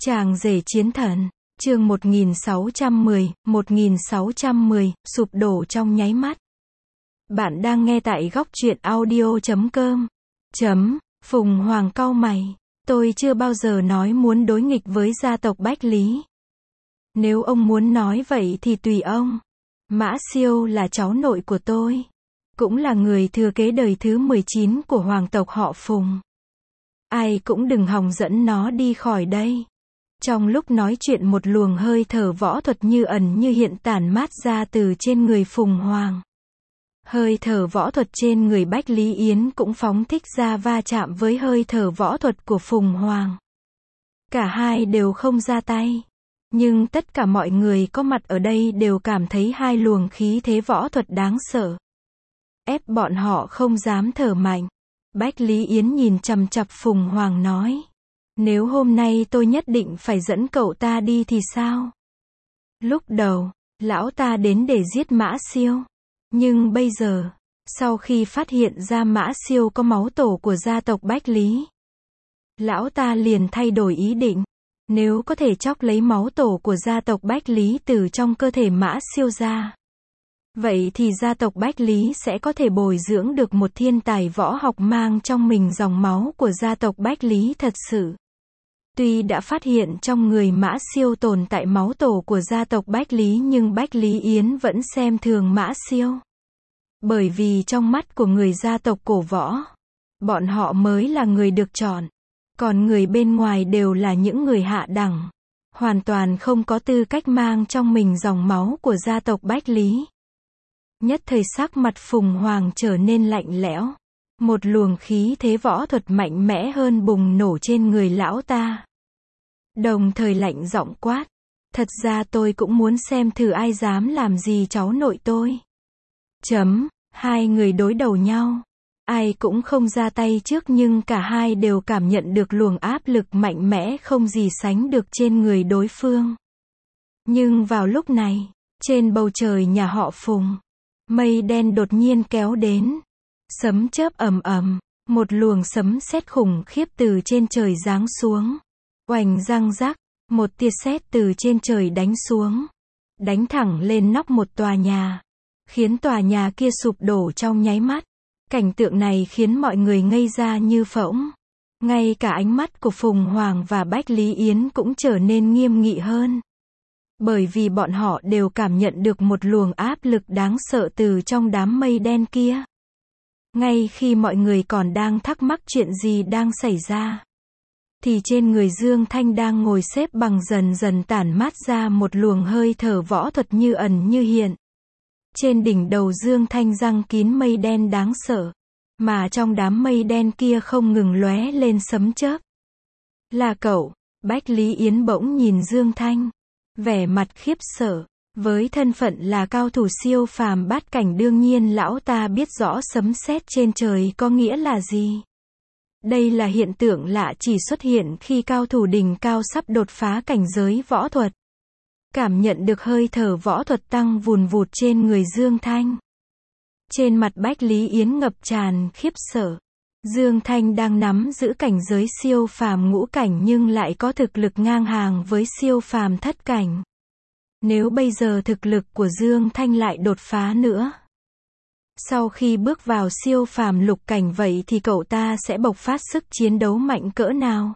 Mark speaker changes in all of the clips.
Speaker 1: Chàng rể chiến thần, chương 1610, sụp đổ trong nháy mắt. Bạn đang nghe tại góc truyện audio.com. Phùng Hoàng cau mày. Tôi chưa bao giờ nói muốn đối nghịch với gia tộc Bách Lý. Nếu ông muốn nói vậy thì tùy ông. Mã Siêu là cháu nội của tôi. Cũng là người thừa kế đời thứ 19 của hoàng tộc họ Phùng. Ai cũng đừng hòng dẫn nó đi khỏi đây. Trong lúc nói chuyện một luồng hơi thở võ thuật như ẩn như hiện tản mát ra từ trên người Phùng Hoàng. Hơi thở võ thuật trên người Bách Lý Yến cũng phóng thích ra va chạm với hơi thở võ thuật của Phùng Hoàng. Cả hai đều không ra tay. Nhưng tất cả mọi người có mặt ở đây đều cảm thấy hai luồng khí thế võ thuật đáng sợ. Ép bọn họ không dám thở mạnh. Bách Lý Yến nhìn chằm chằm Phùng Hoàng nói. Nếu hôm nay tôi nhất định phải dẫn cậu ta đi thì sao? Lúc đầu, lão ta đến để giết Mã Siêu. Nhưng bây giờ, sau khi phát hiện ra Mã Siêu có máu tổ của gia tộc Bách Lý, lão ta liền thay đổi ý định. Nếu có thể chóc lấy máu tổ của gia tộc Bách Lý từ trong cơ thể Mã Siêu ra, vậy thì gia tộc Bách Lý sẽ có thể bồi dưỡng được một thiên tài võ học mang trong mình dòng máu của gia tộc Bách Lý thật sự. Tuy đã phát hiện trong người Mã Siêu tồn tại máu tổ của gia tộc Bách Lý nhưng Bách Lý Yến vẫn xem thường Mã Siêu. Bởi vì trong mắt của người gia tộc cổ võ, bọn họ mới là người được chọn. Còn người bên ngoài đều là những người hạ đẳng. Hoàn toàn không có tư cách mang trong mình dòng máu của gia tộc Bách Lý. Nhất thời sắc mặt Phùng Hoàng trở nên lạnh lẽo. Một luồng khí thế võ thuật mạnh mẽ hơn bùng nổ trên người lão ta. Đồng thời lạnh giọng quát. Thật ra tôi cũng muốn xem thử ai dám làm gì cháu nội tôi. Hai người đối đầu nhau. Ai cũng không ra tay trước nhưng cả hai đều cảm nhận được luồng áp lực mạnh mẽ không gì sánh được trên người đối phương. Nhưng vào lúc này, trên bầu trời nhà họ Phùng, mây đen đột nhiên kéo đến. Sấm chớp ầm ầm, một luồng sấm sét khủng khiếp từ trên trời giáng xuống. Oành răng rắc, một tia sét từ trên trời đánh xuống, đánh thẳng lên nóc một tòa nhà, khiến tòa nhà kia sụp đổ trong nháy mắt. Cảnh tượng này khiến mọi người ngây ra như phỗng. Ngay cả ánh mắt của Phùng Hoàng và Bách Lý Yến cũng trở nên nghiêm nghị hơn. Bởi vì bọn họ đều cảm nhận được một luồng áp lực đáng sợ từ trong đám mây đen kia. Ngay khi mọi người còn đang thắc mắc chuyện gì đang xảy ra, thì trên người Dương Thanh đang ngồi xếp bằng dần dần tản mát ra một luồng hơi thở võ thuật như ẩn như hiện. Trên đỉnh đầu Dương Thanh răng kín mây đen đáng sợ, mà trong đám mây đen kia không ngừng lóe lên sấm chớp. Là cậu? Bách Lý Yến bỗng nhìn Dương Thanh, vẻ mặt khiếp sợ. Với thân phận là cao thủ siêu phàm bát cảnh đương nhiên lão ta biết rõ sấm sét trên trời có nghĩa là gì. Đây là hiện tượng lạ chỉ xuất hiện khi cao thủ đỉnh cao sắp đột phá cảnh giới võ thuật. Cảm nhận được hơi thở võ thuật tăng vùn vụt trên người Dương Thanh. Trên mặt Bách Lý Yến ngập tràn khiếp sợ. Dương Thanh đang nắm giữ cảnh giới siêu phàm ngũ cảnh nhưng lại có thực lực ngang hàng với siêu phàm thất cảnh. Nếu bây giờ thực lực của Dương Thanh lại đột phá nữa, sau khi bước vào siêu phàm lục cảnh vậy thì cậu ta sẽ bộc phát sức chiến đấu mạnh cỡ nào?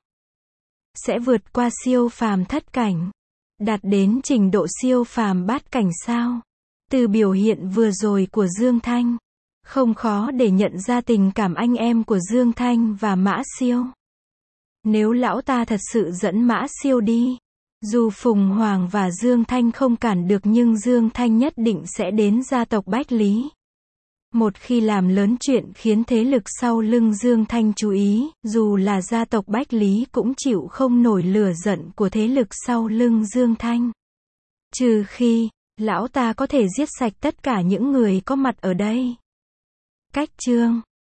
Speaker 1: Sẽ vượt qua siêu phàm thất cảnh, đạt đến trình độ siêu phàm bát cảnh sao? Từ biểu hiện vừa rồi của Dương Thanh, không khó để nhận ra tình cảm anh em của Dương Thanh và Mã Siêu. Nếu lão ta thật sự dẫn Mã Siêu đi, dù Phùng Hoàng và Dương Thanh không cản được nhưng Dương Thanh nhất định sẽ đến gia tộc Bách Lý. Một khi làm lớn chuyện khiến thế lực sau lưng Dương Thanh chú ý, dù là gia tộc Bách Lý cũng chịu không nổi lửa giận của thế lực sau lưng Dương Thanh. Trừ khi, lão ta có thể giết sạch tất cả những người có mặt ở đây. Cách chương